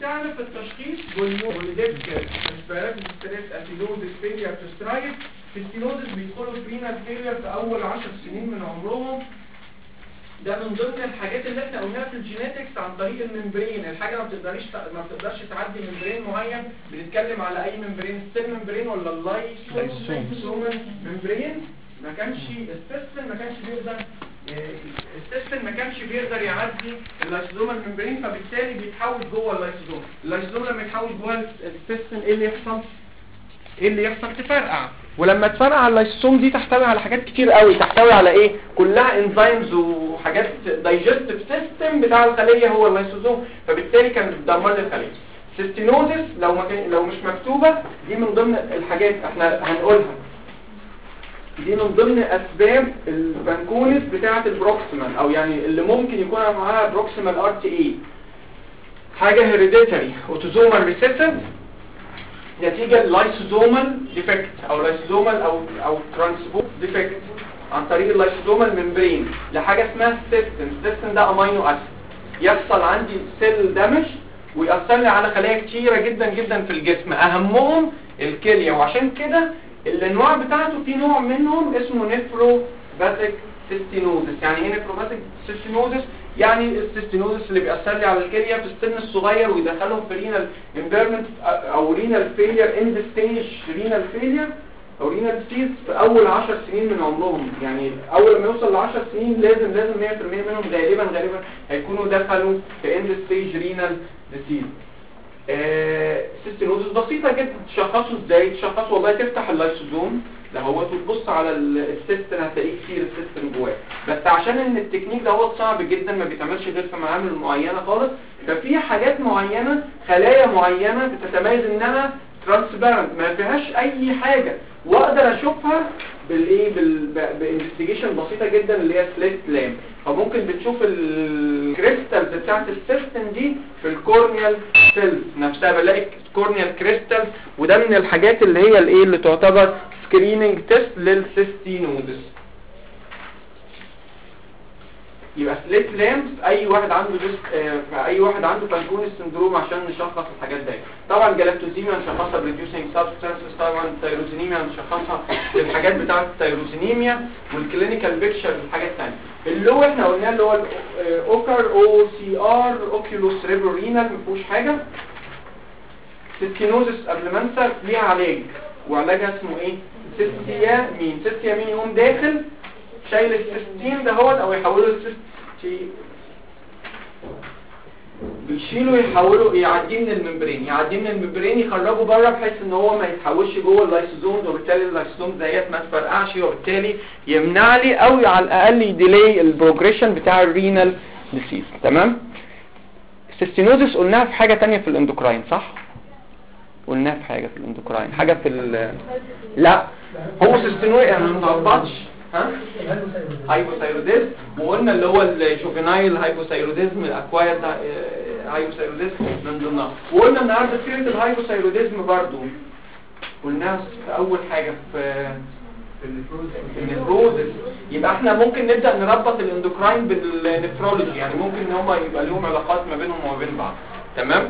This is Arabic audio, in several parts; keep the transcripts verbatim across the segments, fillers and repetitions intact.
بتاعنا في التشخيص بوليديك اسبيراتيف ستريس اسيدوزيس فيلير تو سترايف. في الستينوزيس بيدخلوا في رينال فيلير في اول عشر سنين من عمرهم. ده من ضمن الحاجات اللي احنا قلناها في الجينيتكس عن طريق الممبرين. الحاجه ما بتقدرش ما بتقدرش تعدي ممبرين معين. بنتكلم على اي ممبرين، السيل ممبرين ولا اللايسوم ممبرين. ما كانش السيستم ما كانش بيقدر السيستم ما كانش بيقدر يعدي اللايسوم الممبرين، فبالتالي بيتحول جوه اللايسوم. اللايسوم لما يتحول جوه السيستم ايه اللي يحصل؟ ايه اللي يحصل؟ تفرقع. ولما تفرقع اللايسوم دي تحتوي على حاجات كتير قوي. تحتوي على ايه؟ كلها انزيمز وحاجات دايجستيف سيستم بتاع الخليه هو اللايسوزوم، فبالتالي كان بتدمر لي الخليه. سيستينوزيس لو ما كان لو مش مكتوبه دي من ضمن الحاجات احنا هنقولها. دي من ضمن اسباب البنكونس بتاعه البروكسيمال، او يعني اللي ممكن يكون معاها بروكسيمال ار تي اي. حاجه هيريديتري اوتوزومال ريسيسيف نتيجه اللايسوزومال ديفكت او لايسوزومال او او ترانسبورت ديفكت عن طريق اللايسوزومال ممبرين لحاجه اسمها سيستم. السيستم ده امينو اسيد. يحصل عندي سيل دامج ويأثر لي على خلايا كتيره جدا جدا في الجسم، اهمهم الكليه. وعشان كده الانواع بتاعته في نوع منهم اسمه نيفروباثيك سيستينوزيس. يعني ايه نيفروباثيك سيستينوزيس؟ يعني السيستينوزيس اللي بيأثر لي على الكليه في السن الصغير ويدخلهم في رينال امبيرمنت او رينال فيلير اند ستيج رينال فيلير او رينال ديزيز في اول عشر سنين من عمرهم. يعني اول ما يوصل ل عشر سنين لازم لازم مية في المية منهم غالبا غالبا هيكونوا دخلوا في اند ستيج رينال ديزيز. سيستينوزيس بسيطه جدا. تشخصه ازاي؟ تشخصه والله تفتح اللايسوزوم ده هو تبص على السيستم هتلاقيه كتير السيستم جواه. بس عشان ان التكنيك ده هو صعب جدا ما بيتعملش غير في معامل معينه خالص، ففي حاجات معينه خلايا معينه بتتميز انها ترانسبيرنت ما فيهاش اي حاجه، واقدر اشوفها بالايه بالانفستيجيشن بسيطه جدا اللي هي سليت لام. فممكن بتشوف الكريستالز بتاعت السيستم دي في الكورنيال سيلز نفسها. بلاقي كورنيال كريستالز، وده من الحاجات اللي هي الايه اللي تعتبر سكريننج تيست للسيستينوزيس. يبقى سليت لامس اي واحد عنده آه اي واحد عنده بانكونس سندروم عشان نشخص الحاجات دي. طبعا جلاكتوزيميا نشخصها بريديوسينج سبستانسز، طبعا تايروزينيميا نشخصها بالحاجات بتاعه التايروزينيميا، والكلينيكال بيكتشر الحاجات الثانيه. اللي هو احنا قلناه اللي هو اوكر او سي ار اوكيولوس ريبورينال ما فيهوش حاجه. سيستينوزيس قبل ما انسى ليها علاج، وعلاجها اسمه ايه؟ سيستيامين. سيستيامين يقوم داخل شايل السيستين دهوت او يحوله السيستي بيشيله يحوله يعديه من الممبرين يعديه من الممبرين يخرجه بره بحيث ان هو ما يتحولش جوه اللايسوزوم، وبالتالي اللايسوزوم ديت ما تفرقعش، وبالتالي يمنع لي او على الاقل يديلي البروجريشن بتاع الرينال ديسيز. تمام. السيستينوزيس قلناها في حاجه ثانيه في الاندوكراين صح؟ قلناها في حاجه في الاندوكراين حاجه في ال لا هو سيستينوزيس انا ما اتلخبطش. ها هايبوثايروديزم، وقلنا اللي هو الجوفينايل هايبوثايروديزم الاكوايرد هايبوثايروديزم من ضمنها. وقلنا النهارده سيره الهايبوثايروديزم برضو قلناها في اول حاجه في النفروزس. يبقى احنا ممكن نبدا نربط الاندوكراين بالنفرولوجي، يعني ممكن ان هم يبقى لهم علاقات ما بينهم وما بين بعض. تمام.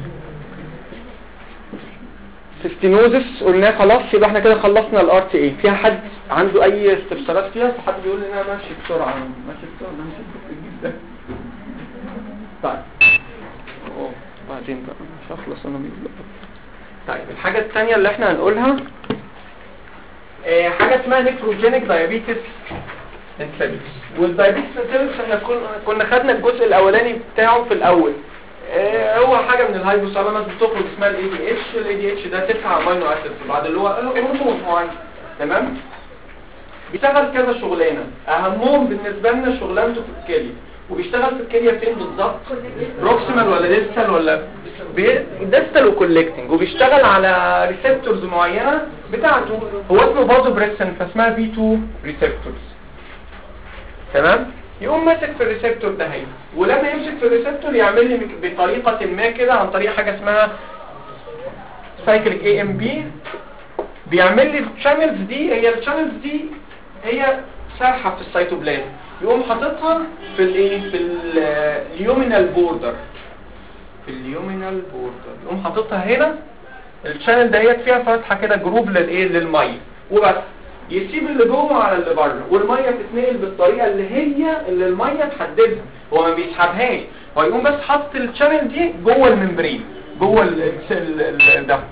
سيستينوزيس قلنا خلاص، يبقى احنا كده خلصنا الار تي اي. فيها حد عنده اي استفسارات فيها؟ حد بيقول لي انا ماشي بسرعه ماشي بسرعه ماشي جدا. طيب اوه بعدين بقى مش هخلص انا من دلوقتي. طيب الحاجه الثانيه اللي احنا هنقولها اه حاجه اسمها نيفروجينيك دايابيتس انسيبيتس. والدايابيتس انسيبيتس احنا كنا خدنا الجزء الاولاني بتاعه في الاول. اه هو حاجه من الهايبوثالاموس بتخرج اسمها الاي دي اتش. الاي دي اتش ده تسعة امينو اسيدز بعد اللي هو هرمون معين. تمام. بيشتغل كذا شغلانه، اهمهم بالنسبه لنا شغلانته في الكليه. وبيشتغل في الكليه فين بالظبط؟ بروكسيمال ولا ديستال ولا ديستال وكولكتنج. وبيشتغل على ريسبتورز معينه بتاعته. هو اسمه بازو بريسن فاسمها بي اتنين ريسبتورز. تمام. يقوم ماسك في الريسبتور ده هي، ولما يمسك في الريسبتور يعمل لي بطريقه ما كده عن طريق حاجه اسمها سايكليك اي ام بي. بيعمل لي الشانلز دي. هي الشانلز دي هي سارحه في السيتوبلازم، يقوم حاططها في الايه في اليومينال بوردر. في اليومينال بوردر، يقوم حاططها هنا. الشانل ديت فيها فتحه كده جروب للايه للميه وبس، يسيب اللي جوه على اللي بره، والميه تتنقل بالطريقه اللي هي اللي الميه تحددها، هو ما بيسحبهاش، هو يقوم بس حاطط الشانل دي جوه الممبرين، جوه ال ال ده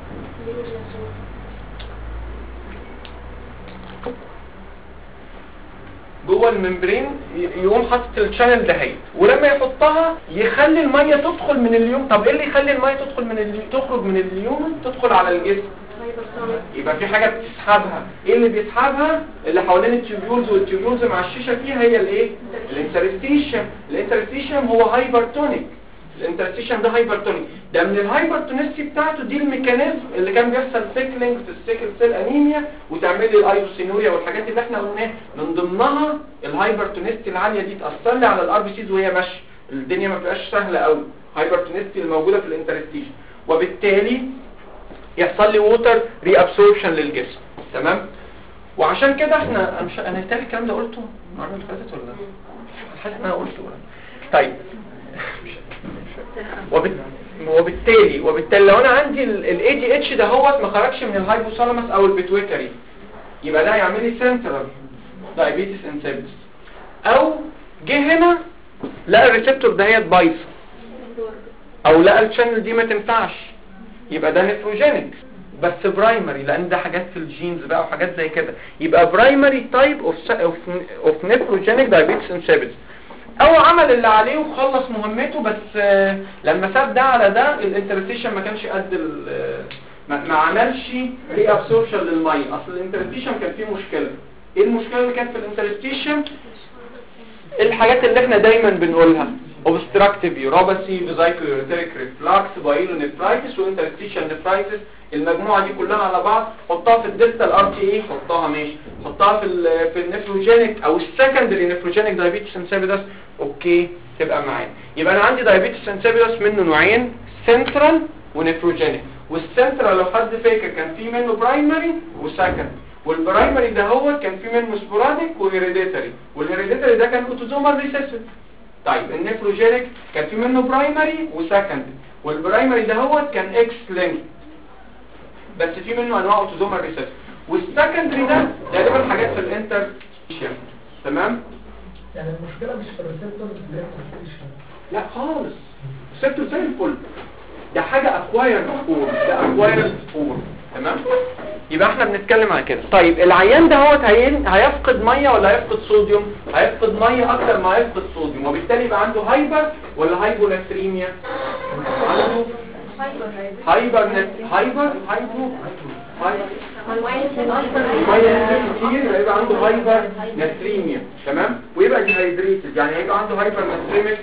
جوه الممبرين، يقوم حاطط الشانل ده هي، ولما يحطها يخلي الميه تدخل من اليوم. طب ايه اللي يخلي الميه تدخل من اليوم تخرج من اليوم تدخل على الجسم؟ يبقى في حاجه بتسحبها. ايه اللي بيسحبها؟ اللي حوالين التيوبيولز، والتيوبيولز مع الشيشه فيها هي الايه؟ الانترستيشن. الانترستيشن هو هايبرتونيك، الانترستيشن ده هايبرتونيك، ده من الهايبرتونيستي بتاعته دي الميكانيزم اللي كان بيحصل سيكلينج في السيكل سيل انيميا وتعمل لي الايزوسينوريا والحاجات اللي احنا قلناها، من ضمنها الهايبرتونيستي العاليه دي تاثر لي على الار بي سيز وهي ماشيه، الدنيا ما بتبقاش سهله قوي، هايبرتونيستي الموجوده في الانترستيشن، وبالتالي يحصل لي ووتر ري ابسوربشن للجسم. تمام. وعشان كده احنا مش انا هتالي الكلام ده قلته المره اللي فاتت ولا حاسس ان انا قلته. طيب وبالتالي وبالتالي لو انا عندي الاي دي اتش ده هو ما خرجش من الهايبوثالاموس او البيتويتري، يبقى ده هيعمل لي سنترال دايابيتس انسيبتس، او جه هنا لقى الريسبتور ده هي بايظه، او لقى الشانل دي ما تنفعش، يبقى ده نيفروجينيك بس برايمري، لان ده حاجات في الجينز بقى وحاجات زي كده، يبقى برايمري تايب اوف اوف نيفروجينيك دايابيتس انسيبتس، او عمل اللي عليه وخلص مهمته، بس لما ساب ده على ده الانترستيشن ما كانش قد ما عملش ري ابسوربشن للميه. اصل الانترستيشن كان فيه مشكله. ايه المشكله اللي كانت في الانترستيشن؟ الحاجات اللي احنا دايما بنقولها، obstructive uropathy, vesicular reflux, pyelonephritis وانترستيشن nephritis، المجموعه دي كلها على بعض حطها في الديستال ار تي اي، حطها ماشي، حطها في ال في النيفروجينيك او السكندري نيفروجينيك دايابيتس انسيبيدس، اوكي تبقى معانا. يبقى انا عندي دايابيتس انسيبيدس منه نوعين، سنترال ونيفروجينيك، والسنترال لو حد فاكر كان في منه برايمري وسكند، والبرايمري ده هو كان في منه سبوراديك وهيريديتري، والهيريديتري ده كان اوتوزومال ريسيسيف. طيب النيفروجينيك كان في منه برايمري وسكند، والبرايمري ده هو كان اكس لينك بس في منه انواع اوتوزومال ريسيسيف، والسكندري ده غالبا حاجات في الانتر. تمام. يعني المشكله مش في الريسبتور لا خالص، الريسبتور زي الفل، ده حاجه اكوايرد فور، ده اكوايرد فور. تمام. يبقى احنا بنتكلم على كده. طيب العيان ده هو هيفقد ميه ولا هيفقد صوديوم؟ هيفقد ميه اكتر ما هيفقد صوديوم، وبالتالي يبقى عنده هايبر ولا هايبوناتريميا؟ عنده هايبر نت هايبر هايبو هايبر يبقى عنده هايبر ناتريميا. تمام. ويبقى ديهايدريتد، يعني هيبقى عنده هايبر ناتريميك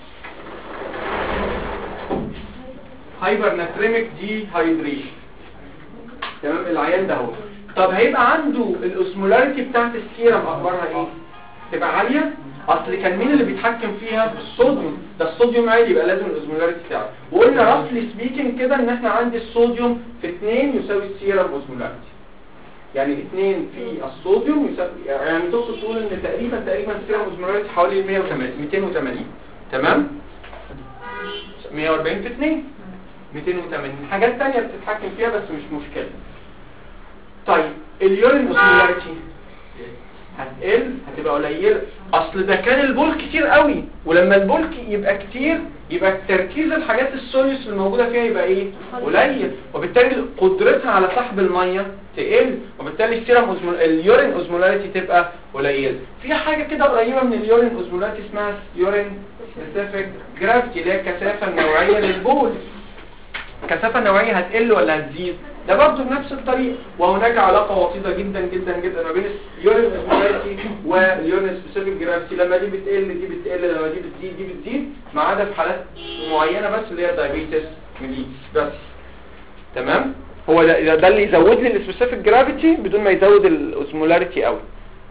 هايبر ناتريميك دي هايدريشن. تمام. العيان ده هو طب هيبقى عنده الاوسمولاريتي بتاعت السيرم اخبارها ايه؟ تبقى عاليه. اصل كان مين اللي بيتحكم فيها؟ الصوديوم، ده الصوديوم عالي يبقى لازم الاوسمولاريتي بتاعه. وقلنا راسلي سبيكينج كده ان احنا عندي الصوديوم في اتنين يساوي السيرم اوسمولاريتي، يعني اتنين في الصوديوم يساوي، يعني تقصد تقول ان تقريبا تقريبا السيرم اوسمولاريتي حوالي مية وتمانين ميتين وتمانين. تمام. مية واربعين في اتنين ميتين وتمانين. حاجات تانية بتتحكم فيها بس مش مشكله. طيب اليورين اوسمولاريتي هتقل، هتبقى قليله، اصل ده كان البول كتير قوي، ولما البول يبقى كتير يبقى تركيز الحاجات السوليوس الموجوده فيها يبقى ايه؟ قليل، وبالتالي قدرتها على سحب الميه تقل، وبالتالي السيرم أوزمول... اليورين اوزمولاريتي تبقى قليله. في حاجه كده قريبه من اليورين اوزمولاريتي اسمها يورين سبيسيفيك جرافيتي، اللي هي الكثافه النوعيه للبول. الكثافه النوعيه هتقل ولا هتزيد؟ ده برضه بنفس الطريقه، وهناك علاقه وطيده جدا جدا جدا ما بين اليورين اوزمولاريتي واليورين سبيسيفيك جرافيتي، لما دي بتقل دي بتقل، لما دي بتزيد دي بتزيد، ما عدا في حالات معينه بس اللي هي دايابيتس ميليتس بس. تمام. هو ده, ده اللي يزود لي السبيسيفيك جرافيتي بدون ما يزود الاوزمولاريتي قوي.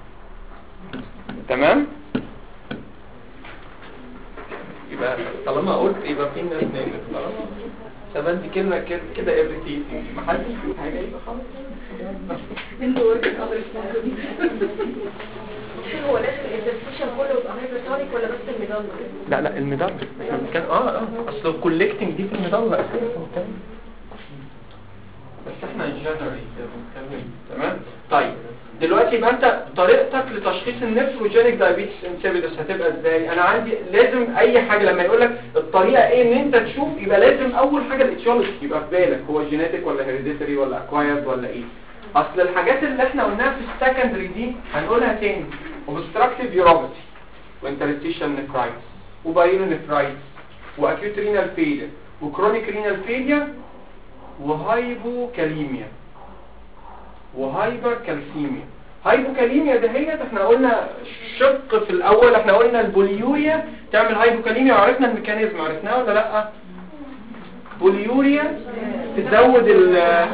تمام. يبقى طالما قلت يبقى في ناس ناجت، طالما طب دي كلمه كده كده ابريتيتي، ما حدش في حاجه يبقى خلاص انتوا ورك قدر الصوت دي. هو لازم الانترستيشن كله يبقى هايبرتونيك ولا بس الميدان؟ لا لا الميدان احنا بنتكلم اه اه اصل الكولكتنج دي في الميدان لا بس احنا جنرالي بنتكلم تمام. طيب دلوقتي يبقى انت طريقتك لتشخيص النفروجينيك دايابيتس انسيبيدس هتبقى ازاي؟ انا عندي لازم اي حاجه لما يقول لك الطريقه ايه ان انت تشوف، يبقى لازم اول حاجه الاتيولوجي يبقى في بالك هو جينيتك ولا هيريديتري ولا اكوايرد ولا ايه. اصل الحاجات اللي احنا قلناها في السكندري دي هنقولها تاني، اوبستراكتيف يوروباثي وانترستيشن نفرايتس وبايلو نفرايتس واكيوت رينال فيلير وكرونيك رينال فيلير وهايبوكاليميا وهايبر كالسيميا. هايبوكاليميا دهيت احنا قلنا شق في الاول، احنا قلنا البوليوريا تعمل هايبوكاليميا وعرفنا الميكانيزم، عرفناه ولا لا؟ بوليوريا تزود ال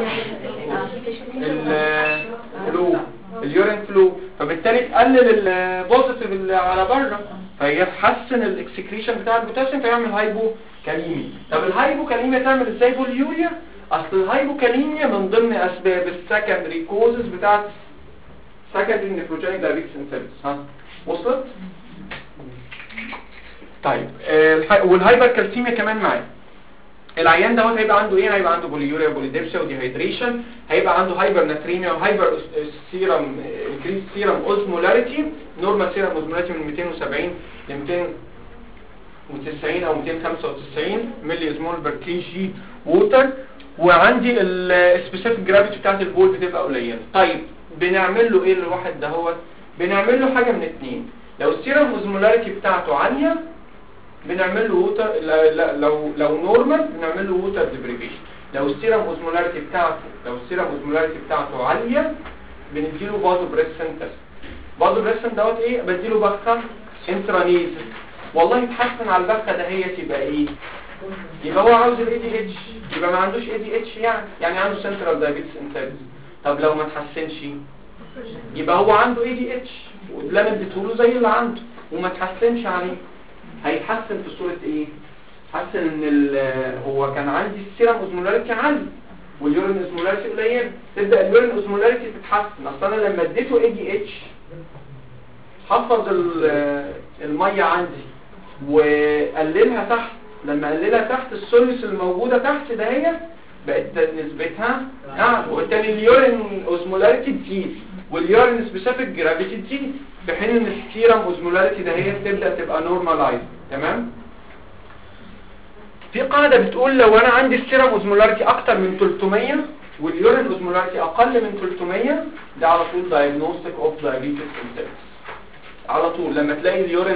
الفلو اليورين فلو، فبالتالي تقلل البوزيتيف اللي على بره فيحسن الاكسكريشن بتاع البوتاسيوم فيعمل هايبوكاليميا. طب الهايبوكاليميا تعمل ازاي بوليوريا؟ اصل الهايبوكاليميا من ضمن اسباب السكندري كوزز بتاعت سكندري نيفروجينيك دايابيتس انسيبيدس. ها وصلت؟ طيب آه والهايبر كالسيميا كمان معايا. العيان دوت هيبقى عنده ايه؟ هيبقى عنده بوليوريا وبوليديبسيا وديهايدريشن، هيبقى عنده هايبر ناتريميا وهايبر سيرم انكريز سيرم اوزمولاريتي، نورمال سيرم اوزمولاريتي من مئتين وسبعين ل مئتين وتسعين او مئتين وخمسة وتسعين ملي اسمول بير كي جي ووتر، وعندي السبيسيفيك جرافيتي بتاعت البول بتبقى قليله. طيب بنعمل له ايه للواحد دهوت؟ بنعمل له حاجه من اتنين، لو السيرم اوزمولاريتي بتاعته عاليه بنعمل له ووتر، لو لو نورمال بنعمل له ووتر ديبريفيشن. لو السيرم اوزمولاريتي بتاعته لو السيرم اوزمولاريتي بتاعته عاليه بنديله فازو بريسن تيست. فازو بريسن دوت ايه؟ بديله بخه انترانيز، والله يتحسن على البخه دهيت يبقى ايه؟ يبقى هو عاوز الاي دي اتش، يبقى ما عندوش اي دي اتش يعني يعني عنده سنترال دايابيتس انسيبيدس. طب لو ما تحسنش يبقى هو عنده اي دي اتش واللي اديته زي اللي عنده وما تحسنش عليه. هيتحسن في صوره ايه؟ حسن ان هو كان عندي السيرم اوزمولاريتي عالي واليورين اوزمولاريتي قليل، تبدا اليورين اوزمولاريتي تتحسن. اصلا انا لما اديته اي دي اتش حفظ الميه عندي وقللها تحت، لما قللها تحت السوليوس الموجوده تحت دهيت بقت نسبتها اعلى، وبالتالي اليورين اوزمولاريتي تزيد واليورين سبيسيفيك جرافيتي تزيد، في حين ان السيرم اوزمولاريتي دهيت تبدا تبقى نورمالايز. تمام؟ في قاعده بتقول لو انا عندي السيرم اوزمولاريتي اكتر من ثلاثمية واليورين اوزمولاريتي اقل من ثلاثمية ده على طول دايجنوستيك اوف دايابيتس انسيبيدس. على طول لما تلاقي اليورين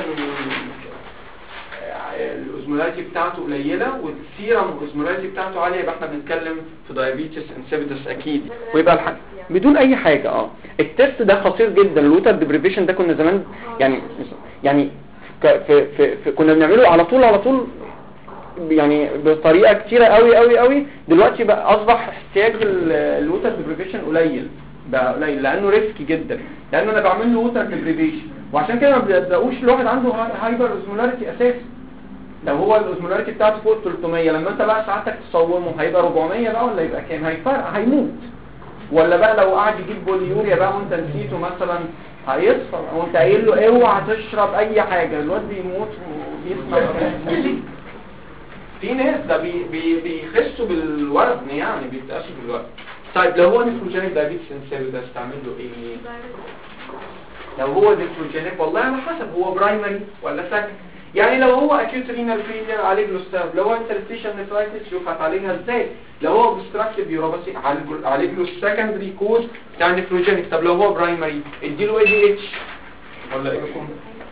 الاوزمولاريتي بتاعته قليله والسيرم الاوزمولاريتي بتاعته عاليه يبقى احنا بنتكلم في دايابيتس انسيبيدس اكيد. ويبقى الحق بدون اي حاجه اه التست ده خطير جدا. الووتر ديبريفيشن ده كنا زمان يعني يعني في في, في كنا بنعمله على طول على طول يعني بطريقه كتيره قوي قوي قوي. دلوقتي بقى اصبح احتياج الووتر ديبريفيشن قليل بقى قليل لانه ريسكي جدا، لانه انا بعمل له ووتر ديبريفيشن وعشان كده ما بيلاقوش الواحد عنده هايبر اوزمولاريتي اساسا. لو هو الاوزمولاريتي بتاعته فوق ثلاثمية لما انت بقى ساعتك تصومه هيبقى أربعمية بقى ولا يبقى كام؟ هيفرق هيموت. ولا بقى لو قاعد يجيب بوليوريا بقى وانت نسيته مثلا هيصفر وانت قايل له اوعى تشرب اي حاجه الواد بيموت وبيسمع في ناس ده بي بي بيخسوا بالوزن يعني بيتقاسوا بالوزن. طيب لو هو نيفروجينيك دايابيتس انسيبيدس تعمل له ايه؟ لو هو نيفروجينيك والله على حسب هو برايمري ولا سكند. يعني لو هو اكيوت رينال فيلير عالج له ستاف، لو هو انترستيشن نيفرايتس شوف هتعالجها ازاي، لو هو اوبستراكتيف يوروباثي عالج له السكندري كوز بتاع نيفروجينيك. طب لو هو برايمري اديله اي دي اتش ولا ايه لكم؟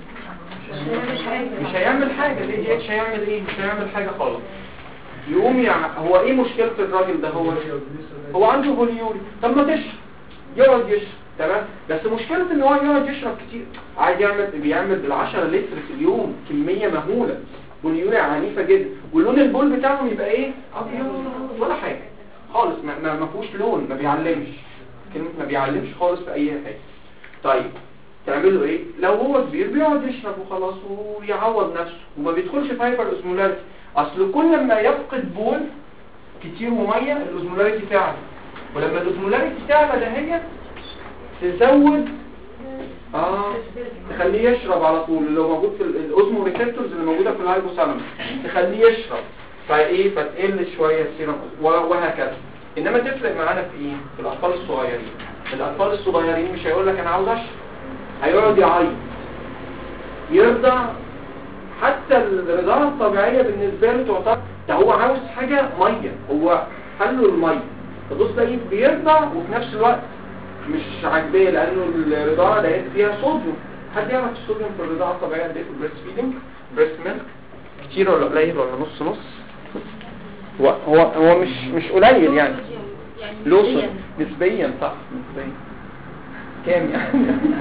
مش هيعمل حاجه. الاي دي اتش هيعمل ايه؟ مش هيعمل حاجه خالص. يقوم يعني هو ايه مشكله الراجل ده؟ هو هو عنده بوليوري. طب ما تشرب يقعد يشرب تمام، بس مشكلة ان هو يقعد يشرب كتير عايز يعمل بيعمل بالعشرة لتر في اليوم كمية مهولة بوليوريا عنيفة جدا، واللون البول بتاعهم يبقى ايه؟ ابيض ولا حاجة خالص، ما ما فيهوش لون، ما بيعلمش كلمة ما بيعلمش خالص في اي حاجة. طيب تعمل له ايه؟ لو هو كبير بيقعد يشرب وخلاص ويعوض نفسه وما بيدخلش في هايبر اوزمولاريتي. اصل كل ما يفقد بول كتير وميه الاوزمولاريتي تعلى، ولما الاوزمولاريتي تعلى ده هي تزود اه تخليه يشرب على طول اللي هو موجود في الاوزمو ريسبتورز اللي موجوده في الهايبوثالاموس، تخليه يشرب فايه فتقل شويه السيرم وهكذا. انما تفرق معانا في ايه؟ في الاطفال الصغيرين. الاطفال الصغيرين مش هيقول لك انا عاوز اشرب، هيقعد يعيط يرضع. حتى الرضاعه الطبيعيه بالنسبه له تعتبر ده هو عاوز حاجه ميه، هو حله الميه، فبص تلاقيه بيرضع وفي نفس الوقت مش عاجباه لانه الرضاعه ديت فيها صوديوم. حد يعرف الصوديوم في الرضاعه الطبيعيه قد ايه في البريست فيدنج؟ بريست ميلك كتير ولا قليل ولا نص نص؟ هو هو هو مش مش قليل يعني، لوصل نسبيا صح نسبيا كام يعني؟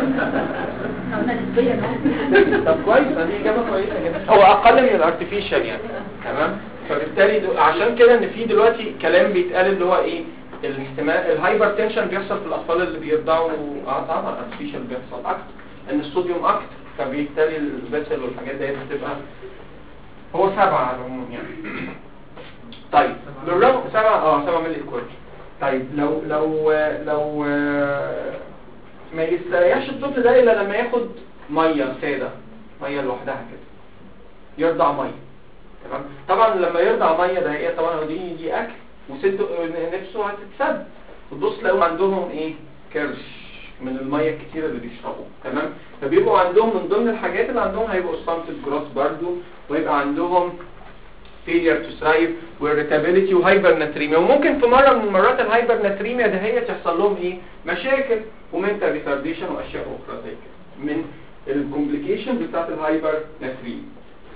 طب كويس دي اجابه كويسه جدا. هو اقل من الارتفيشال يعني تمام. فبالتالي عشان كده ان في دلوقتي كلام بيتقال اللي هو ايه الاحتمال الهايبر تنشن بيحصل في الاطفال اللي بيرضعوا اه طبعا الارتفيشال بيحصل اكتر ان الصوديوم اكتر، فبالتالي البسل والحاجات دي بتبقى هو سبعة على العموم يعني. طيب بالرغم سبعة اه سبعة ملي كورج. طيب لو لو لو ما يستريحش الطفل ده الا لما ياخد ميه ساده، ميه لوحدها كده يرضع ميه تمام. طبعا لما يرضع ميه ده هي طبعا دي دي اكل وسد نفسه هتتسد، وتبص تلاقوا عندهم ايه كرش من الميه الكتيره اللي بيشربوها تمام. فبيبقوا عندهم من ضمن الحاجات اللي عندهم هيبقوا ستانتد جروث برضو، ويبقى عندهم failure to thrive وirritability وهايبرناتريميا. وممكن في مره من المرات الهايبرناتريميا ده هي تحصل لهم ايه مشاكل ومنتال ريتارديشن واشياء اخرى زي كده من الكومبليكيشنز بتاعت الهايبرناتريميا.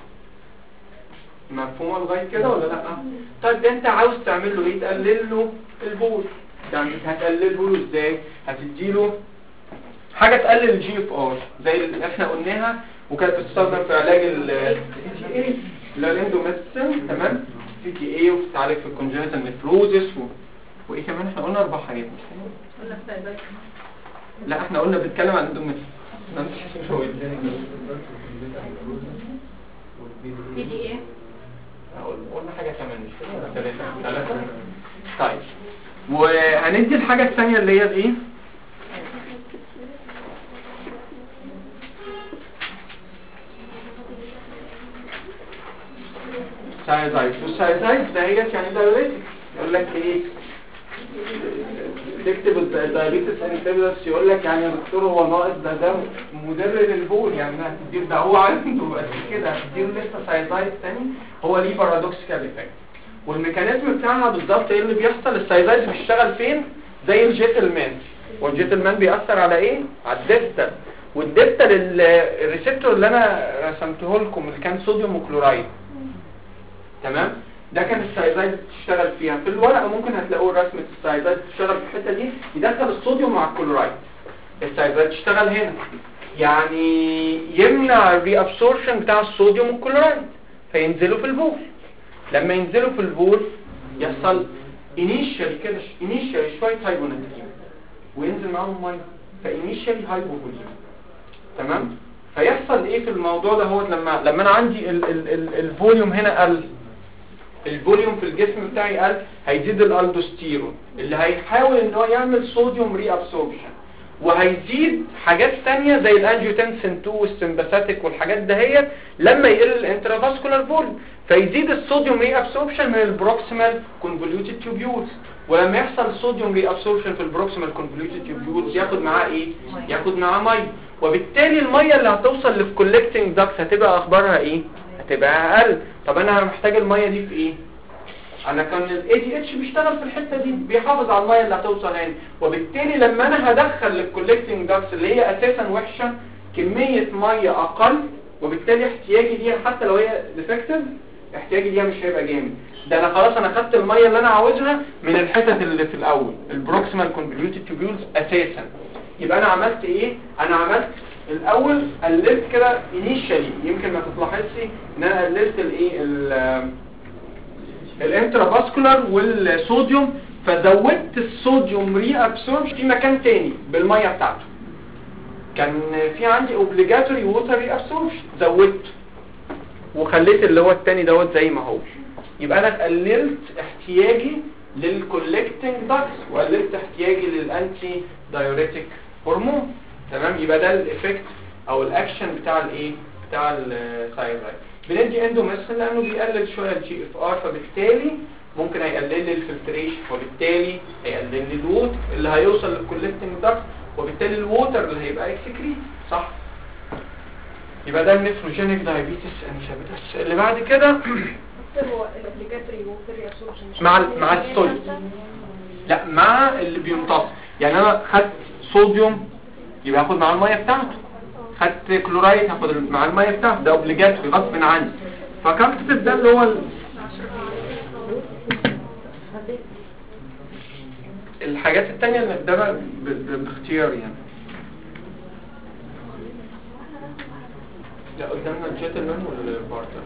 مفهومه لغايه كده ولا لا؟ طيب ده انت عاوز تعمل له ايه؟ تقلل له البول. يعني هتقلله له ازاي؟ هتديله حاجه تقلل الجي اف ار زي اللي احنا قلناها وكانت بتستخدم في علاج ال لا الاندوميتريوم تمام، سي تي اي وبتتعالج في الكونجنتال نيفروزس و... وايه كمان احنا قلنا اربع حاجات مش كده؟ قلنا السايبايت. لا احنا قلنا بنتكلم عن الاندوميتريوم سي دي ايه قلنا حاجه كمان مش كده؟ ثلاثه ثلاثه. طيب وهندي الحاجه الثانيه اللي هي الايه؟ سايزايد. والسايزايد ده هي يعني دايوريتك. يقول لك ايه تكتب الدايابيتس انتبلس يقول لك يعني يا دكتور هو ناقص ده ده مدر للبول يعني هتدير ده هو عنده بس كده هتدير لسه سايزايد ثاني. هو ليه بارادوكسيكال افكت والميكانيزم بتاعها بالظبط ايه اللي بيحصل. السايزايد بيشتغل فين؟ زي الجيتلمان. والجيتلمان بيأثر على ايه؟ على الديستال. والديستال الريسبتور اللي انا رسمته لكم اللي كان صوديوم وكلورايد تمام. ده كان السايزايد بتشتغل فيها في الورقه ممكن هتلاقوا رسمه السايزايد بتشتغل في الحته دي يدخل الصوديوم مع الكلورايد. السايزايد تشتغل هنا يعني يمنع الري ابسوربشن بتاع الصوديوم والكلورايد فينزلوا في البول. لما ينزلوا في البول يحصل انيشالي كده انيشالي شويه هايبوناتريميا وينزل معاهم ميه فانيشالي هايبوفوليميا تمام. فيحصل ايه في الموضوع ده؟ هو لما لما انا عندي ال ال ال الفوليوم هنا قل، الفوليوم في الجسم بتاعي قل، هيزيد الالدوستيرون اللي هيحاول ان هو يعمل صوديوم ري ابسوربشن، وهيزيد حاجات ثانيه زي الانجيوتنسين اتنين والسمباثيك والحاجات دهيت لما يقل الانترافاسكولار فوليوم فيزيد الصوديوم ري ابسوربشن من البروكسيمال كونفوليوتد تيوبيولز. ولما يحصل الصوديوم ري ابسوربشن في البروكسيمال كونفوليوتد تيوبيولز ياخد معاه ايه؟ ياخد معاه ميه. وبالتالي الميه اللي هتوصل للكولكتنج داكس هتبقى اخبارها ايه؟ هتبقى اقل. طب انا محتاج الميه دي في ايه؟ انا كان الاي دي اتش بيشتغل في الحته دي بيحافظ على الميه اللي هتوصل هنا. وبالتالي لما انا هدخل للكولكتنج داكس اللي هي اساسا وحشه كميه ميه اقل، وبالتالي احتياجي ليها حتى لو هي ديفكتيف احتياجي ليها مش هيبقى جامد. ده انا خلاص انا خدت الميه اللي انا عاوزها من الحتت اللي في الاول البروكسيمال كونفوليوتد تيوبيولز اساسا. يبقى انا عملت ايه؟ انا عملت الاول قللت كده انيشالي يمكن ما تلاحظش ان انا قللت الايه الانترافاسكولار والصوديوم فزودت الصوديوم ري ابسوربشن في مكان تاني بالميه بتاعته. كان في عندي اوبليجاتوري ووتر ري ابسوربشن زودته وخليت اللي هو التاني دوت زي ما هو. يبقى انا قللت احتياجي للكولكتنج داكس وقللت احتياجي للانتي دايوريتك هرمون تمام. يبقى ده الايفكت او الاكشن بتاع الايه بتاع الثايرويد. بندي اندوميثين لانه بيقلل شويه الجي اف ار، فبالتالي ممكن هيقلل لي الفلتريشن، وبالتالي هيقلل لي الووتر اللي هيوصل للكولكتنج داكت، وبالتالي الووتر اللي هيبقى اكسكريت، صح؟ يبقى ده النفروجينيك دايابيتس انسيبيتس. اللي بعد كده هو الابليكاتوري ووتر ابسوربشن مع ال مع الصوديوم، لا مع اللي بيمتص. يعني انا خدت صوديوم يبقى هاخد مع الميه بتاعته، خدت كلورايد هاخد مع الميه بتاعته، ده اوبليجاتوري غصب عني. فكابتيف ده اللي هو ال... الحاجات التانية اللي ده باختيار يعني. لا قدامنا الجيتلمان والبارتر.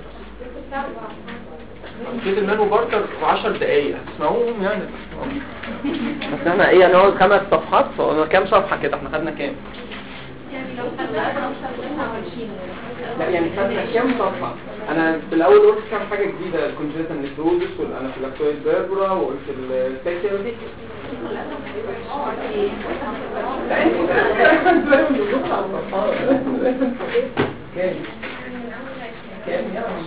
الجيتلمان وبارتر في عشر دقايق هتسمعوهم يعني. بس احنا ايه يعني هو خمس صفحات، فقلنا كام صفحة كده؟ احنا خدنا كام؟ لا يعني خدنا كام صفحة؟ انا في الاول قلت كام حاجة جديدة، الكونجنتال نيكروزس والانافيلاكتويد بيربرا وقلت السبيشال دي. لا انت كام كام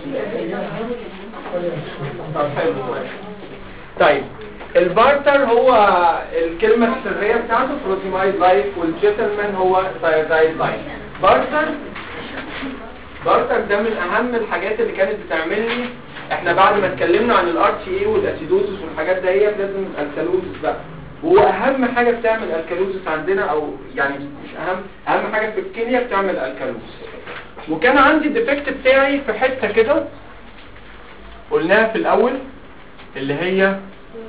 طيب البارتر هو الكلمة السرية بتاعته بروتيمايد لايف، والجيتلمان هو ثايرويد لايف. بارتر بارتر ده من اهم الحاجات اللي كانت بتعمل لي، احنا بعد ما اتكلمنا عن الار تي اي والاسيدوزس والحاجات دهيت لازم الكالوزس بقى، وهو اهم حاجة بتعمل الكالوزس عندنا، او يعني مش اهم اهم حاجة في الكيمياء بتعمل الكالوزس. وكان عندي الديفكت بتاعي في حتة كده قلناها في الاول اللي هي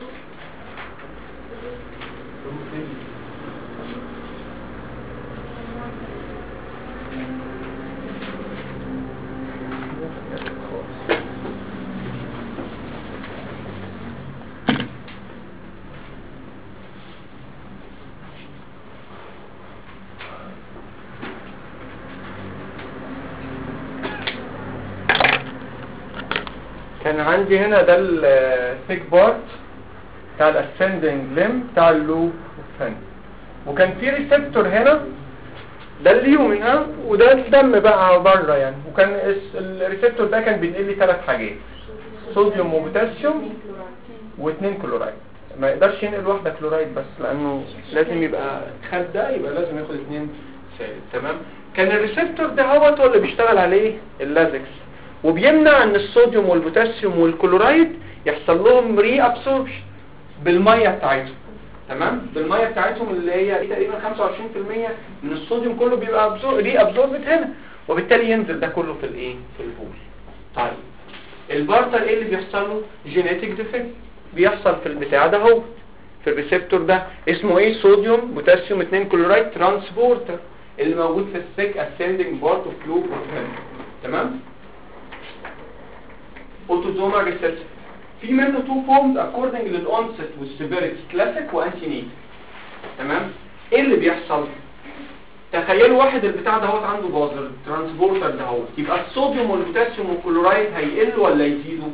كان عندي هنا ده الثيك بارت بتاع الاسندنج ليم بتاع اللوب فن، وكان في ريسبتور هنا ده اليومن ها، وده الدم بقى بره يعني. وكان الريسبتور ده كان بينقل لي ثلاث حاجات، صوديوم وبوتاسيوم واثنين كلورايد. ما يقدرش ينقل واحده كلورايد بس، لانه لازم يبقى خد ده يبقى لازم ياخد اثنين ثالث. تمام. كان الريسبتور ده هو اللي بيشتغل عليه اللازكس، وبيمنع ان الصوديوم والبوتاسيوم والكلورايد يحصل لهم ري ابسوربشن بالميه بتاعتهم. تمام. بالميه بتاعتهم اللي هي تقريبا خمسة وعشرين بالمية من الصوديوم كله بيبقى ري ابسوربت هنا، وبالتالي ينزل ده كله في الايه في البول. طيب البارتر ايه اللي بيحصل له؟ جينيتك ديفكت بيحصل في البتاع ده اهو، في الريسبتور ده اسمه ايه؟ صوديوم بوتاسيوم اثنين كلورايد ترانسبورتر اللي موجود في الثيك اسندنج بارت اوف لوب. تمام. اوتوزومال ريسيسيف في منه تو فورمز اكوردنج للأونست والسيفيريتي، كلاسيك وانتينيت. تمام. ايه اللي بيحصل؟ تخيلوا واحد البتاع دهوت عنده بازر ترانسبورتر دهوت، يبقى الصوديوم والبوتاسيوم والكلورايد هيقلوا ولا يزيدوا؟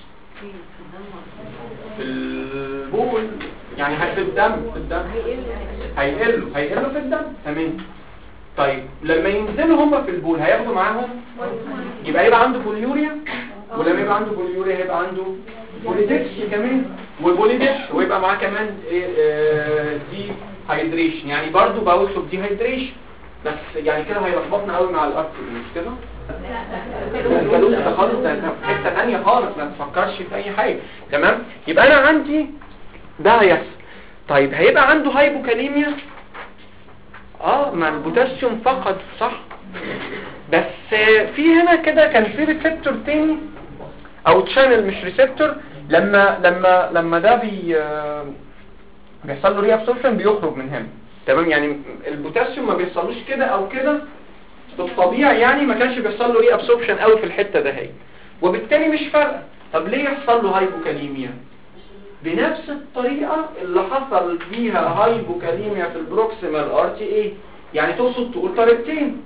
في البول يعني في الدم في الدم هيقلوا هيقلوا في الدم. تمام. طيب لما ينزلوا هم في البول هياخدوا معاهم، يبقى يبقى عنده بوليوريا، ولما يبقى عنده بوليوريا هيبقى عنده بوليدكس كمان، والبوليدكس ويبقى معاه كمان دي هايدريشن، يعني برضو باوس اوف دي هايدريشن. بس يعني كده هيلخبطنا قوي مع الاكل، مش كده؟ الكالوز ده خالص ده في حته ثانيه خالص، ما تفكرش في اي حاجه. تمام. يبقى انا عندي ده هيحصل. طيب هيبقى عنده هايبوكاليميا، اه مع البوتاسيوم فقط، صح؟ بس في هنا كده كان في ريسبتور تاني او تشانل مش ريسبتور، لما لما لما ده بي بيحصل له ري ابسوربشن بيخرج من هنا. تمام. يعني البوتاسيوم ما بيحصلوش كده او كده في الطبيعي، يعني ما كانش بيحصل له ري ابسوربشن قوي في الحته ده هي، وبالتالي مش فارقه. طب ليه يحصل له هايبوكاليميا؟ بنفس الطريقه اللي حصل فيها هايبوكاليميا في البروكسيمال ار تي اي. يعني تقصد تقول طريقتين،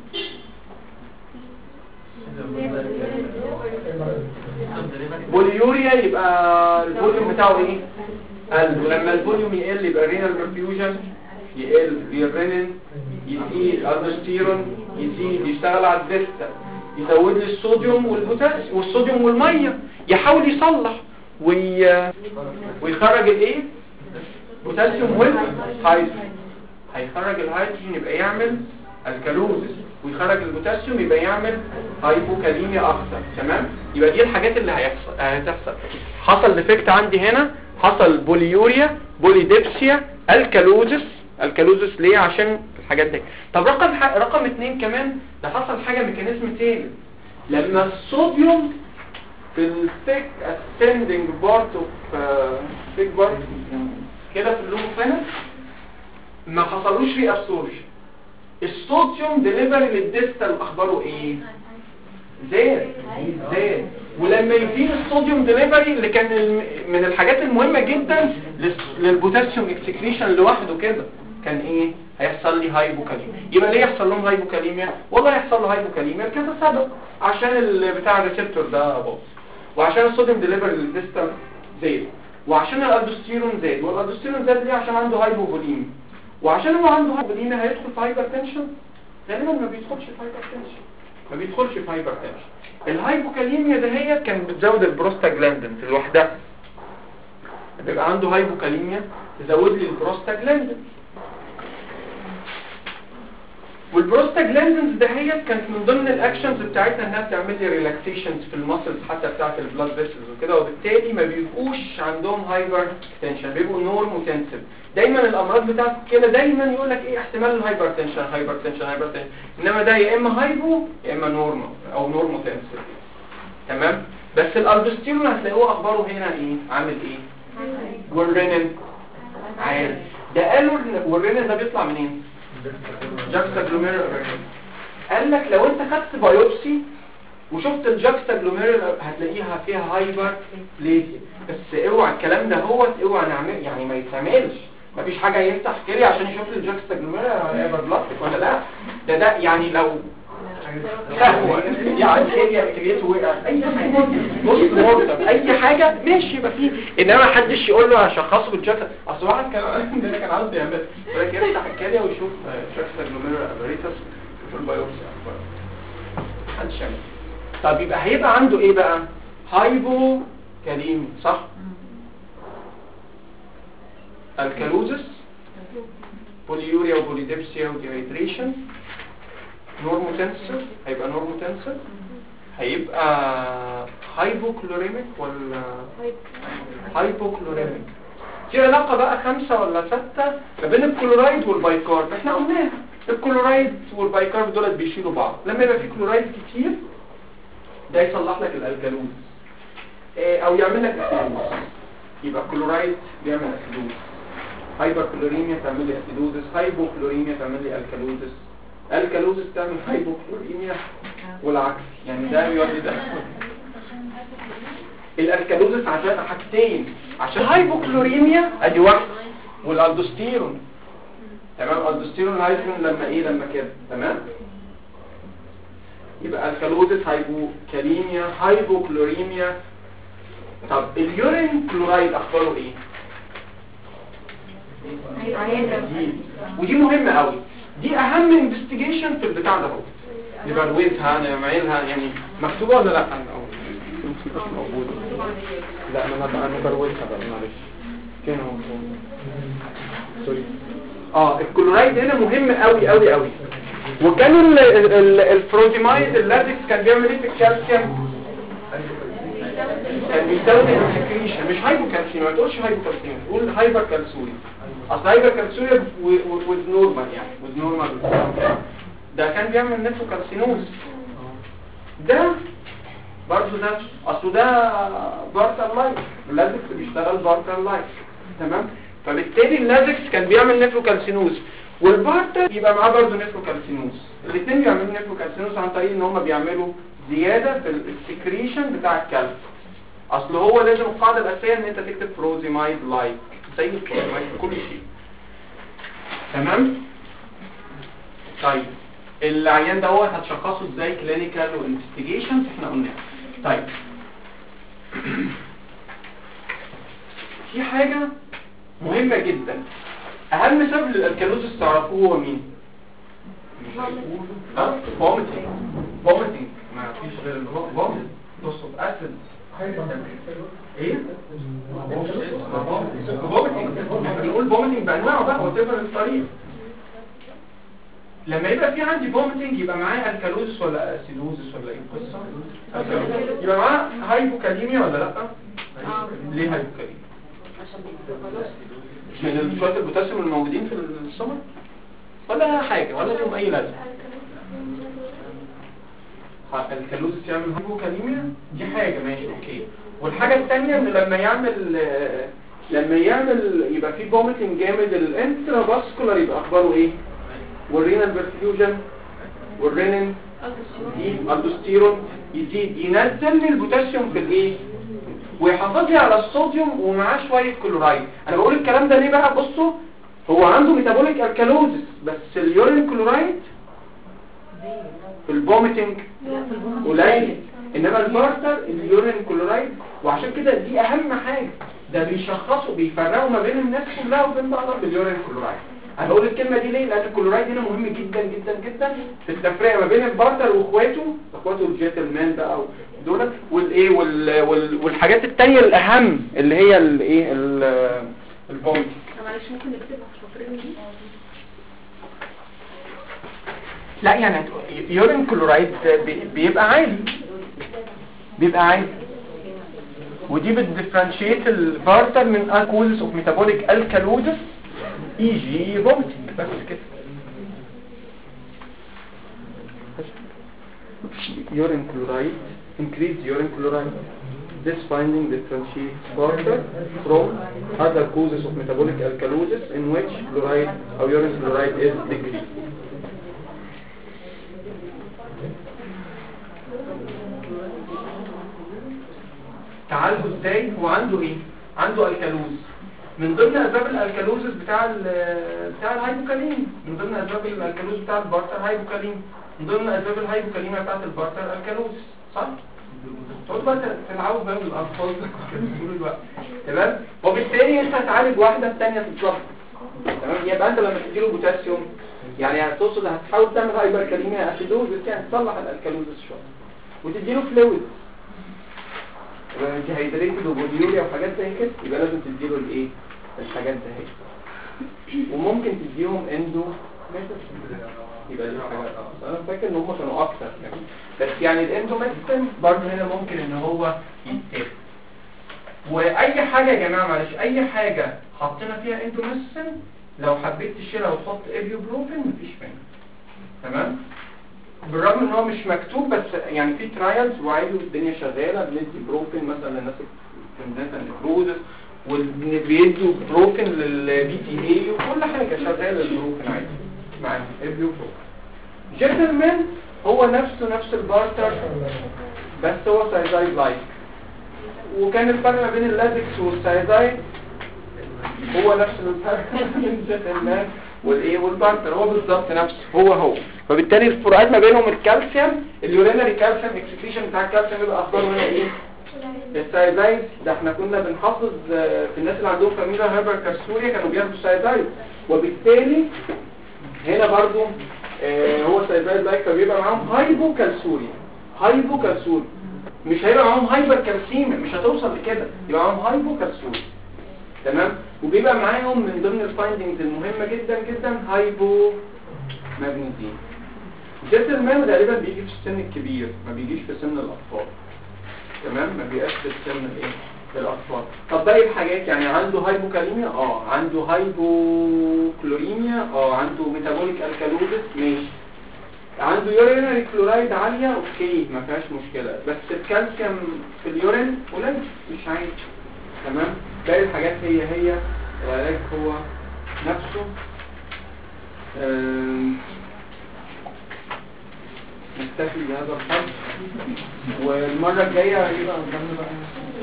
بوليوريا يبقى الفوليوم بتاعه ايه؟ قل، ولما الفوليوم يقل يبقى رينال برفيوجن يقل، الرينين يزيد، الالدوستيرون يزيد، يشتغل على الدلتا، يزود لي الصوديوم والبوتاسيوم والصوديوم والميه، يحاول يصلح وي... ويخرج الايه بوتاسيوم والهيدروجين. هيخرج الهيدروجين يبقى يعمل الكالوزيس، ويخرج البوتاسيوم يبقى يعمل هايبوكاليميا اكتر. تمام؟ يبقى دي الحاجات اللي هيحصل هتحصل. حصل ديفكت عندي هنا، حصل بوليوريا، بوليديبسيا، الكالوزيس. الكالوزيس ليه؟ عشان الحاجات دي. طب رقم ح... رقم اتنين كمان، ده حصل حاجه ميكانيزم تاني. لما الصوديوم في الثيك اسندنج بارت اوف ثيك بارت كده في اللوب هنا ما حصلوش فيه ابسوربشن، الصوديوم ديليفري للديستال اخباره ايه؟ زاد زاد. ولما يزيد الصوديوم ديليفري اللي كان من الحاجات المهمه جدا للبوتاسيوم اكسكريشن لوحده كده كان ايه؟ هيحصل لي هايبوكاليميا. يبقى ليه يحصل لهم هايبوكاليميا؟ والله يحصل له هايبوكاليميا كذا سبب، عشان بتاع الريسبتور ده باظ، وعشان الصوديوم ديليفري للديستال زاد، وعشان الالدوستيرون زاد. والالدوستيرون زاد ليه؟ عشان عنده هايبوفوليميا، وعشان هو عنده هايبوفوليميا هيدخل في هايبرتنشن؟ غالبا ما بيدخلش في هايبرتنشن، ما بيدخلش في هايبرتنشن. الهايبوكاليميا ده هي كان بتزود البروستاجلاندين لوحدها، بيبقى عنده هايبوكاليميا تزود لي البروستاجلاندين. والبروستاجلاندينز ده هي كانت من ضمن الاكشنز بتاعتها انها تعمل لي ريلاكسيشنز في المسلز حتى بتاعت البلاد فيسلز وكده، وبالتالي ما بيبقوش عندهم هايبر تنشن، بيبقوا نورموتنسيف. دايما الامراض بتاعت كده دايما يقول لك ايه احتمال الهايبر تنشن هايبر تنشن هايبر تنشن، انما ده يا اما هايبو يا اما نورمال او نورموتنسيف. تمام؟ بس الالدوستيرون هتلاقوه اخباره هنا ايه؟ عامل ايه؟ والرينين عالي. ده قالوا والرينين ده بيطلع منين؟ جاكستاجلوميرال. قال لك لو انت خدت بايوبسي وشفت الجاكستاجلوميرال هتلاقيها فيها هايبر بليزيا، بس اوعى الكلام ده هو اوعى نعمل يعني ما يتعملش. مفيش حاجه يفتح كلي عشان يشوف الجاكستاجلوميرال هايبر بلاستيك ولا لا. ده ده يعني لو سهوه يعني كلي اكتيفيته وقع اي حاجه بص مرتب اي حاجه ماشي يبقى فيه، انما محدش يقول له هشخصه بالجاكست. اصل واحد كان عندنا كان عاوز يعمل ولكن يفتح الكليه ويشوف جاكستاجلوميرال ابريتس في البايوبسي محدش يعمل. طب يبقى هيبقى عنده ايه بقى؟ هايبو كاليمي صح؟ الكالوزس، بوليوريا وبوليديبسيا وديهايدريشن، نورموتنسر هيبقى نورموتنسر، هيبقى هايبوكلوريميك ولا هايبوكلوريميك. في علاقة بقى خمسة ولا ستة ما بين الكلورايد والبايكارب. احنا قلناها الكلورايد والبايكارب دولت بيشيلوا بعض. لما يبقى في كلورايد كتير ده يصلح لك الالكالوز اه او يعمل لك اسيدوز، يبقى كلورايد بيعمل اسيدوز، هايبركلوريميا تعمل لي اسيدوزس، هايبوكلوريميا تعمل لي الكالوزس، الكالوزس تعمل هايبوكلوريميا والعكس، يعني ده بيودي ده. الالكالوزس عشان حاجتين، عشان هايبوكلوريميا ادي واحده، والالدوستيرون تمام. الالدوستيرون هيدروجين لما ايه لما كده تمام، يبقى الكالوزس هايبوكاليميا هايبوكلوريميا. طب اليورين كلورايد اخباره ايه؟ ودي مهمه قوي، دي اهم انفستيجيشن في البتاع ده اهو. نبروزها نعملها يعني مكتوبه ولا لا؟ مش موجوده. لا انا انا بروزها بقى معلش كده اهو. سوري. اه الكلورايد هنا مهم قوي قوي قوي. وكان الفروزيمايد اللازكس كان بيعمل ايه في الكالسيوم؟ كان بيزود السكريشن، مش هايبوكالسيميا. ما تقولش هايبوكالسيميا، تقول هايبر كالسوريا. اصل هايبر كالسوريا وذ نورمال يعني وذ نورمال ده كان بيعمل نيفروكالسينوز. ده برضه ده اصله ده بارتال لايف، اللازكس بيشتغل بارتال لايف تمام. فبالتالي اللازكس كان بيعمل نيفروكالسينوز والبارتال يبقى معاه برضه نيفروكالسينوز. الاثنين بيعملوا نيفروكالسينوز عن طريق ان هم بيعملوا زياده في السكريشن بتاع الكالسيوم. اصل هو لازم القاعده الاساسيه ان انت تكتب فروزيمايد لايك زي الفروزيمايد في كل شيء تمام. طيب العيان ده هو هتشخصه ازاي كلينيكال وانفستيجيشنز احنا قلنا. طيب في حاجه مهمه جدا اهم سبب للالكالوزس تعرفوه هو مين؟ ها فوميتنج. فوميتنج ما فيش غير الفوميت تصب اسيد ايه فوميتنج. بنقول فوميتنج بانواعه بقى وتفر الطريقه. لما يبقى في عندي فوميتنج يبقى معايا الكالوزس ولا اسيدوزس ولا ايه القصه؟ يبقى معاه هايبوكاليميا ولا لا؟ ليه هايبوكاليميا؟ من شويه البوتاسيوم الموجودين في السمر ولا حاجه ولا لهم اي لازمه. الكالوزس يعمل هايبوكاليميا دي حاجه ماشي اوكي. والحاجه الثانيه ان لما يعمل لما يعمل يبقى في فوميتنج جامد الانترا فاسكولار يبقى اخباره ايه؟ والرينال برفيوجن والرينين يزيد الدوستيرون يزيد ينزل لي البوتاسيوم في الايه ويحافظ لي على الصوديوم ومعاه شويه كلورايد. انا بقول الكلام ده ليه بقى؟ بصوا هو عنده ميتابوليك الكالوزس بس اليورين كلورايد في الفوميتنج قليل انما البارتر اليورين كلورايد. وعشان كده دي اهم حاجه ده بيشخصوا بيفرقوا ما بين الناس كلها وبين بعضها باليورين كلورايد. انا بقول الكلمه دي ليه؟ لان الكلورايد هنا مهم جدا جدا جدا في التفرقه ما بين البارتر واخواته اخواته الجيتلمان بقى دول والايه والحاجات الثانيه الاهم اللي هي الايه الفوميت. معلش ممكن نكتبها في الفقرين دي؟ لا يعني يورين كلورايد بيبقى عالي بيبقى عالي ودي بتديفرنشيت البارتر من الكوزس اوف ميتابوليك الكالوزس اي جي فوميتنج بس كده. urine chloride increased urine chloride. This finding differentiates barter from other causes of metabolic alkalosis in which chloride or urine chloride is decreased. تعالجوا ازاي؟ هو عنده ايه؟ عنده الكالوز. من ضمن اسباب الالكالوزس بتاع بتاع الهايبوكاليميا، من ضمن اسباب الالكالوز بتاع البارتر هايبوكاليميا، من ضمن اسباب الهايبوكاليميا بتاعت البارتر الكالوز، صح؟ تقعدوا بقى تلعبوا بقى بالالفاظ طول الوقت، تمام؟ وبالتالي انت هتعالج واحده الثانيه تتظبط، تمام؟ يبقى انت لما تديله بوتاسيوم يعني هتقصد هتحاول تعمل هايبركاليميا اسيدوزس يعني تصلح الالكالوزس شويه، وتديله فلويد انت هيدريتد وبوديوريا وحاجات زي كده، يبقى لازم تديله الايه الحاجات ده اهي. وممكن تديهم اندو يبقى دي حاجات انا فاكر ان هم كانوا اكتر يعني. بس يعني الاندوميترين برضه هنا ممكن ان هو يتاخد. واي حاجه يا جماعه معلش اي حاجه حطينا فيها اندوميترين لو حبيت تشيلها وتحط ايبيوبروفين مفيش مانع، تمام؟ بالرغم ان هو مش مكتوب بس يعني في ترايلز وعادي والدنيا شغاله بندي بروفين مثلا للناس اللي نكروزس وبيدوا بروفين للبي تي اي وكل حاجه شغاله البروفين عادي مع البروفين. جنتلمان هو نفسه نفس البارتر بس هو سايزايد لايك، وكان الفرق ما بين اللازكس والسايزايد هو نفس الفرق بين جنتلمان والايه والبارتر هو بالظبط نفسه هو هو. فبالتالي الفروقات ما بينهم الكالسيوم اليورينري كالسيوم اكسكريشن بتاع الكالسيوم يبقى اخباره هنا ايه؟ السايزايد ده احنا كنا بنحافظ في الناس اللي عندهم فاميليا هايبر كالسوريا كانوا بياخدوا سايزايد، وبالتالي هنا برضو اه هو سايزايد لايك فبيبقى معاهم هايبو كالسوريا. هايبو كالسوريا مش هيبقى معاهم هايبر كالسيميا، مش هتوصل لكده، يبقى معاهم هايبو كالسوريا، تمام؟ وبيبقى معاهم من ضمن الفايندنجز المهمه جدا جدا هايبو ماجنيزيم. جنتلمان غالبا بيجي في السن الكبير ما بيجيش في سن الاطفال، تمام؟ ما بيبقاش في السن الايه الاطفال. طب باقي الحاجات يعني عنده هايبوكاليميا اه عنده هايبوكلوريميا اه عنده ميتابوليك الكالوزس ماشي، عنده يورينري كلورايد عاليه اوكي ما فيهاش مشكله، بس الكالسيوم في اليورين قليل مش عايز، تمام؟ باقي الحاجات هي هي العلاج هو نفسه. نكتفي بهذا الحد والمرة الجاية هيبقى نكمل بقى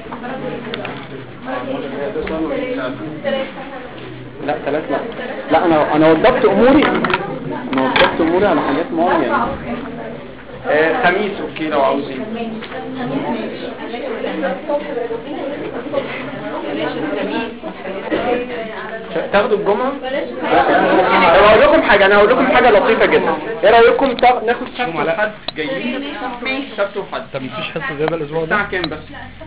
لا ثلاث لا لا انا انا وضبط اموري انا وضبط اموري على حاجات معينة. آه خميس اوكي لو عاوزين. تاخدوا الجمعة؟ طب اقول لكم حاجة، انا هقول لكم حاجة لطيفة جدا. ايه رأيكم تا- ناخد سبت وحد جايين؟ سبت وحد. طب مفيش حصه زياده الاسبوع ده؟ الساعة كام بس؟